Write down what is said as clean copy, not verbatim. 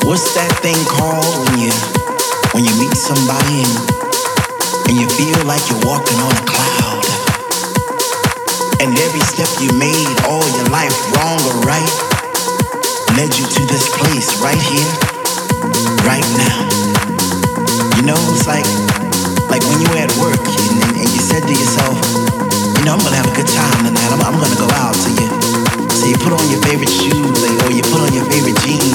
What's that thing called when you meet somebody and you feel like you're walking on a cloud? And every step you made all your life, wrong or right, led you to this place right here, right now. You know, it's like when you were at work and you said to yourself, you know, I'm gonna have a good time tonight. I'm gonna go out. So you put on your favorite shoes or you put on your favorite jeans